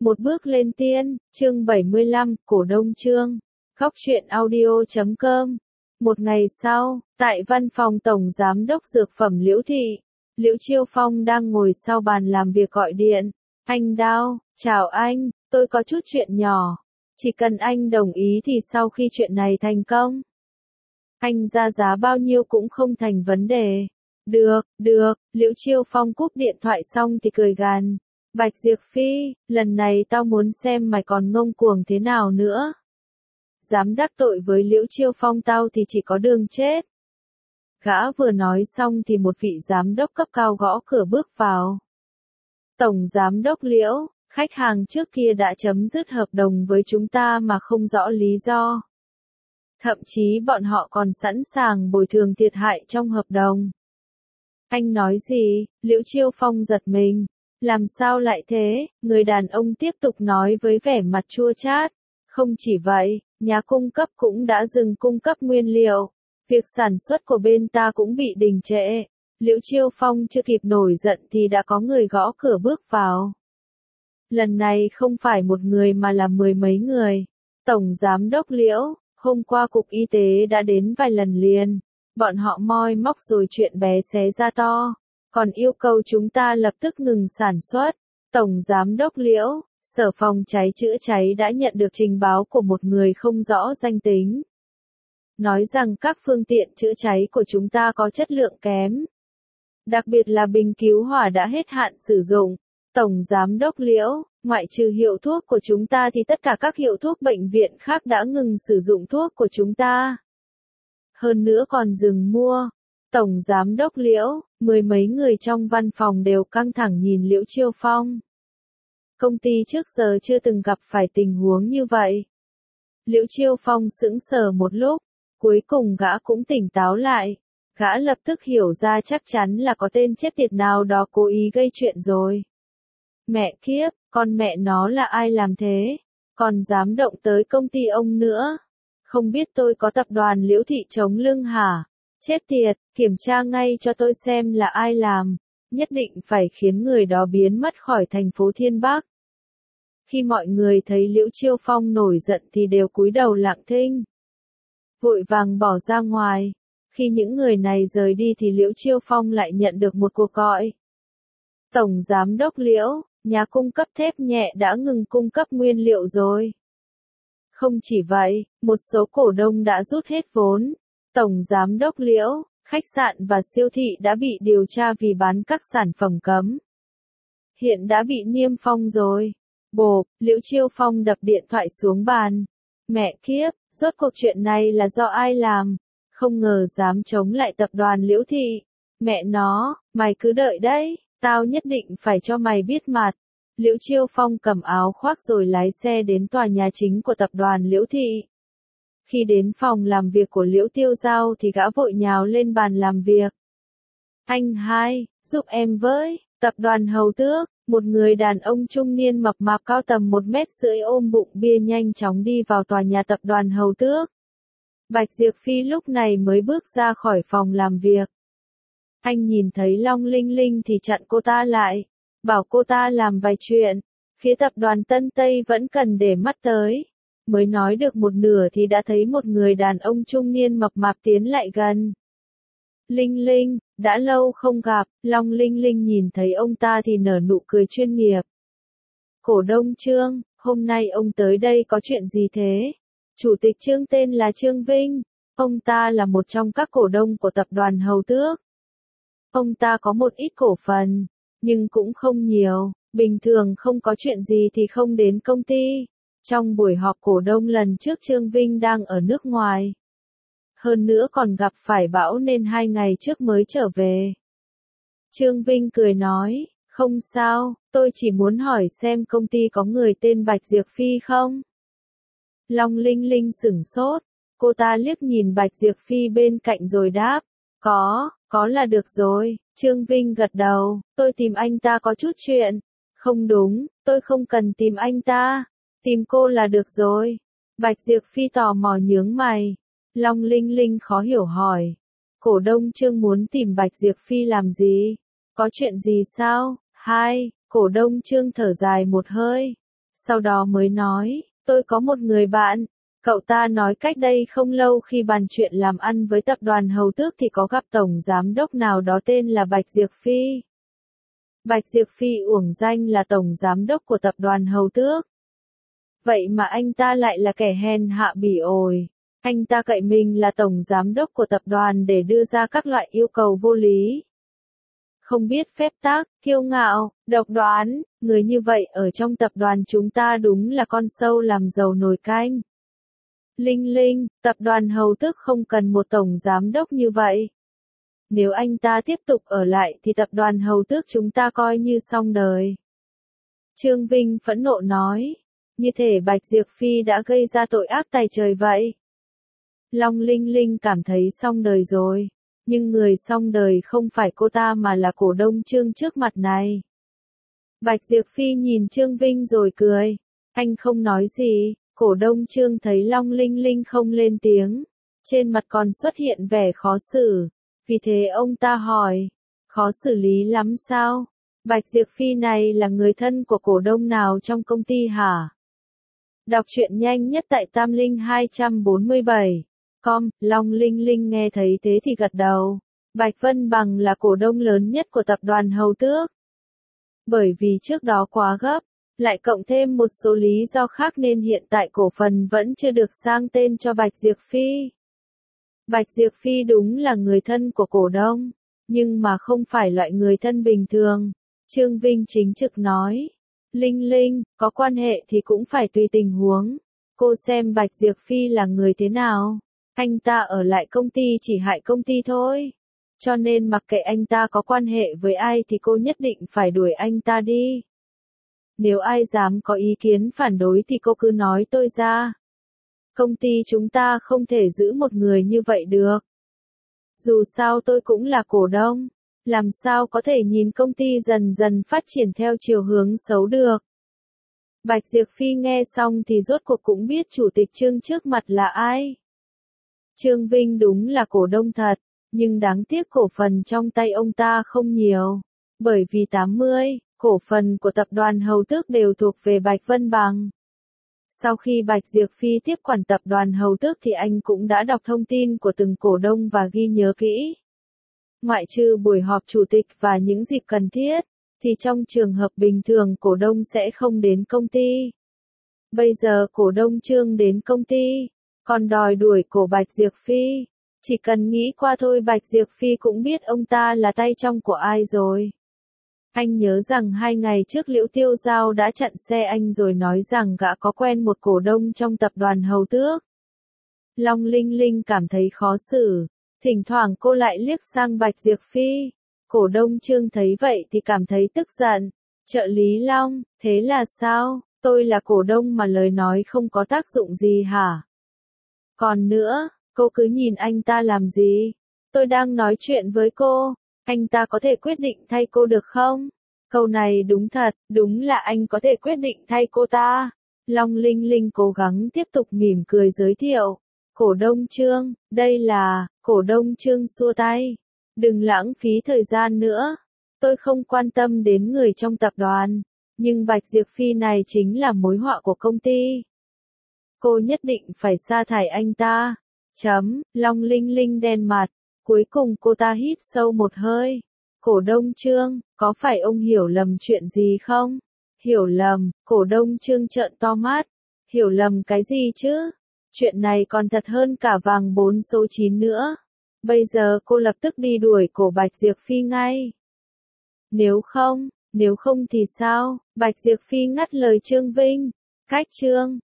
Một bước lên tiên, chương 75, cổ đông chương. Góc truyện audio.com. Một ngày sau, tại văn phòng Tổng Giám đốc Dược phẩm Liễu Thị, Liễu Chiêu Phong đang ngồi sau bàn làm việc gọi điện. Anh Đao, chào anh, tôi có chút chuyện nhỏ. Chỉ cần anh đồng ý thì sau khi chuyện này thành công, anh ra giá bao nhiêu cũng không thành vấn đề. Được, Liễu Chiêu Phong cúp điện thoại xong thì cười gằn. Bạch Diệp Phi, lần này tao muốn xem mày còn ngông cuồng thế nào nữa. Dám đắc tội với Liễu Chiêu Phong tao thì chỉ có đường chết. Gã vừa nói xong thì một vị giám đốc cấp cao gõ cửa bước vào. Tổng Giám đốc Liễu, khách hàng trước kia đã chấm dứt hợp đồng với chúng ta mà không rõ lý do. Thậm chí bọn họ còn sẵn sàng bồi thường thiệt hại trong hợp đồng. Anh nói gì? Liễu Chiêu Phong giật mình. Làm sao lại thế? Người đàn ông tiếp tục nói với vẻ mặt chua chát. Không chỉ vậy, nhà cung cấp cũng đã dừng cung cấp nguyên liệu. Việc sản xuất của bên ta cũng bị đình trệ. Liễu Chiêu Phong chưa kịp nổi giận thì đã có người gõ cửa bước vào. Lần này không phải một người mà là mười mấy người. Tổng Giám đốc Liễu, hôm qua Cục Y tế đã đến vài lần liền. Bọn họ moi móc rồi chuyện bé xé ra to. Còn yêu cầu chúng ta lập tức ngừng sản xuất. Tổng Giám đốc Liễu, Sở Phòng cháy chữa cháy đã nhận được trình báo của một người không rõ danh tính. Nói rằng các phương tiện chữa cháy của chúng ta có chất lượng kém. Đặc biệt là bình cứu hỏa đã hết hạn sử dụng. Tổng Giám đốc Liễu, ngoại trừ hiệu thuốc của chúng ta thì tất cả các hiệu thuốc bệnh viện khác đã ngừng sử dụng thuốc của chúng ta. Hơn nữa còn dừng mua. Tổng Giám đốc Liễu, mười mấy người trong văn phòng đều căng thẳng nhìn Liễu Chiêu Phong. Công ty trước giờ chưa từng gặp phải tình huống như vậy. Liễu Chiêu Phong sững sờ một lúc, cuối cùng gã cũng tỉnh táo lại. Gã lập tức hiểu ra chắc chắn là có tên chết tiệt nào đó cố ý gây chuyện rồi. Mẹ kiếp, con mẹ nó là ai làm thế? Còn dám động tới công ty ông nữa? Không biết tôi có tập đoàn Liễu Thị chống lưng hả? Chết tiệt, kiểm tra ngay cho tôi xem là ai làm. Nhất định phải khiến người đó biến mất khỏi thành phố Thiên Bắc. Khi mọi người thấy Liễu Chiêu Phong nổi giận thì đều cúi đầu lặng thinh. Vội vàng bỏ ra ngoài. Khi những người này rời đi thì Liễu Chiêu Phong lại nhận được một cuộc gọi. Tổng Giám đốc Liễu, nhà cung cấp thép nhẹ đã ngừng cung cấp nguyên liệu rồi. Không chỉ vậy, một số cổ đông đã rút hết vốn. Tổng Giám đốc Liễu, khách sạn và siêu thị đã bị điều tra vì bán các sản phẩm cấm. Hiện đã bị niêm phong rồi. Bộp, Liễu Chiêu Phong đập điện thoại xuống bàn. Mẹ kiếp, rốt cuộc chuyện này là do ai làm? Không ngờ dám chống lại tập đoàn Liễu Thị. Mẹ nó, mày cứ đợi đấy, tao nhất định phải cho mày biết mặt. Liễu Chiêu Phong cầm áo khoác rồi lái xe đến tòa nhà chính của tập đoàn Liễu Thị. Khi đến phòng làm việc của Liễu Tiêu Giao thì gã vội nhào lên bàn làm việc. Anh hai, giúp em với, tập đoàn Hầu Tước, một người đàn ông trung niên mập mạp cao tầm 1,5 mét ôm bụng bia nhanh chóng đi vào tòa nhà tập đoàn Hầu Tước. Bạch Diệp Phi lúc này mới bước ra khỏi phòng làm việc. Anh nhìn thấy Long Linh Linh thì chặn cô ta lại, bảo cô ta làm vài chuyện. Phía tập đoàn Tân Tây vẫn cần để mắt tới. Mới nói được một nửa thì đã thấy một người đàn ông trung niên mập mạp tiến lại gần. Linh Linh, đã lâu không gặp, Long Linh Linh nhìn thấy ông ta thì nở nụ cười chuyên nghiệp. Cổ đông Trương, hôm nay ông tới đây có chuyện gì thế? Chủ tịch Trương tên là Trương Vinh, ông ta là một trong các cổ đông của tập đoàn Hầu Tước. Ông ta có một ít cổ phần, nhưng cũng không nhiều, bình thường không có chuyện gì thì không đến công ty. Trong buổi họp cổ đông lần trước Trương Vinh đang ở nước ngoài. Hơn nữa còn gặp phải bão nên 2 ngày trước mới trở về. Trương Vinh cười nói, không sao, tôi chỉ muốn hỏi xem công ty có người tên Bạch Diệp Phi không? Long Linh Linh sửng sốt, cô ta liếc nhìn Bạch Diệp Phi bên cạnh rồi đáp, có là được rồi. Trương Vinh gật đầu, tôi tìm anh ta có chút chuyện. Không đúng, tôi không cần tìm anh ta. Tìm cô là được rồi. Bạch Diệp Phi tò mò nhướng mày. Long Linh Linh khó hiểu hỏi. Cổ đông Trương muốn tìm Bạch Diệp Phi làm gì? Có chuyện gì sao? Hai, cổ đông Trương thở dài một hơi. Sau đó mới nói, tôi có một người bạn, cậu ta nói cách đây không lâu khi bàn chuyện làm ăn với tập đoàn Hầu Tước thì có gặp tổng giám đốc nào đó tên là Bạch Diệp Phi. Bạch Diệp Phi uổng danh là tổng giám đốc của tập đoàn Hầu Tước. Vậy mà anh ta lại là kẻ hèn hạ bỉ ổi. Anh ta cậy mình là tổng giám đốc của tập đoàn để đưa ra các loại yêu cầu vô lý. Không biết phép tắc, kiêu ngạo, độc đoán, người như vậy ở trong tập đoàn chúng ta đúng là con sâu làm dầu nồi canh. Linh Linh, tập đoàn Hầu Tước không cần một tổng giám đốc như vậy. Nếu anh ta tiếp tục ở lại thì tập đoàn Hầu Tước chúng ta coi như xong đời. Trương Vinh phẫn nộ nói, như thể Bạch Diệp Phi đã gây ra tội ác tày trời vậy. Long Linh Linh cảm thấy xong đời rồi, nhưng người xong đời không phải cô ta mà là cổ đông Trương trước mặt này. Bạch Diệp Phi nhìn Trương Vinh rồi cười, anh không nói gì, cổ đông Trương thấy Long Linh Linh không lên tiếng, trên mặt còn xuất hiện vẻ khó xử, vì thế ông ta hỏi, khó xử lý lắm sao? Bạch Diệp Phi này là người thân của cổ đông nào trong công ty hả? Đọc truyện nhanh nhất tại Tamlinh247. Long Linh Linh nghe thấy thế thì gật đầu. Bạch Vân Bằng là cổ đông lớn nhất của tập đoàn Hầu Tước. Bởi vì trước đó quá gấp, lại cộng thêm một số lý do khác nên hiện tại cổ phần vẫn chưa được sang tên cho Bạch Diệp Phi. Bạch Diệp Phi đúng là người thân của cổ đông, nhưng mà không phải loại người thân bình thường. Trương Vinh chính trực nói. Linh Linh, có quan hệ thì cũng phải tùy tình huống. Cô xem Bạch Diệp Phi là người thế nào. Anh ta ở lại công ty chỉ hại công ty thôi. Cho nên mặc kệ anh ta có quan hệ với ai thì cô nhất định phải đuổi anh ta đi. Nếu ai dám có ý kiến phản đối thì cô cứ nói tôi ra. Công ty chúng ta không thể giữ một người như vậy được. Dù sao tôi cũng là cổ đông. Làm sao có thể nhìn công ty dần dần phát triển theo chiều hướng xấu được. Bạch Diệp Phi nghe xong thì rốt cuộc cũng biết chủ tịch Trương trước mặt là ai. Trương Vinh đúng là cổ đông thật, nhưng đáng tiếc cổ phần trong tay ông ta không nhiều. Bởi vì 80, cổ phần của tập đoàn Hầu Tước đều thuộc về Bạch Vân Bằng. Sau khi Bạch Diệp Phi tiếp quản tập đoàn Hầu Tước thì anh cũng đã đọc thông tin của từng cổ đông và ghi nhớ kỹ. Ngoại trừ buổi họp chủ tịch và những dịp cần thiết, thì trong trường hợp bình thường cổ đông sẽ không đến công ty. Bây giờ cổ đông Trương đến công ty, còn đòi đuổi cổ Bạch Diệp Phi. Chỉ cần nghĩ qua thôi Bạch Diệp Phi cũng biết ông ta là tay trong của ai rồi. Anh nhớ rằng 2 ngày trước Liễu Tiêu Giao đã chặn xe anh rồi nói rằng gã có quen một cổ đông trong tập đoàn Hầu Tước. Long Linh Linh cảm thấy khó xử. Thỉnh thoảng cô lại liếc sang Bạch Diệp Phi. Cổ đông Trương thấy vậy thì cảm thấy tức giận. Trợ lý Long, thế là sao? Tôi là cổ đông mà lời nói không có tác dụng gì hả? Còn nữa, cô cứ nhìn anh ta làm gì? Tôi đang nói chuyện với cô. Anh ta có thể quyết định thay cô được không? Câu này đúng thật, đúng là anh có thể quyết định thay cô ta. Long Linh Linh cố gắng tiếp tục mỉm cười giới thiệu. Cổ đông Trương, đây là, cổ đông Trương xua tay. Đừng lãng phí thời gian nữa. Tôi không quan tâm đến người trong tập đoàn, nhưng Bạch Diệp Phi này chính là mối họa của công ty. Cô nhất định phải sa thải anh ta. Long Linh Linh đen mặt. Cuối cùng cô ta hít sâu một hơi. Cổ đông Trương, có phải ông hiểu lầm chuyện gì không? Hiểu lầm, cổ đông Trương trợn to mắt. Hiểu lầm cái gì chứ? Chuyện này còn thật hơn cả vàng 4 số 9 nữa. Bây giờ cô lập tức đi đuổi cổ Bạch Diệp Phi ngay. Nếu không thì sao? Bạch Diệp Phi ngắt lời Trương Vinh. Cách Trương,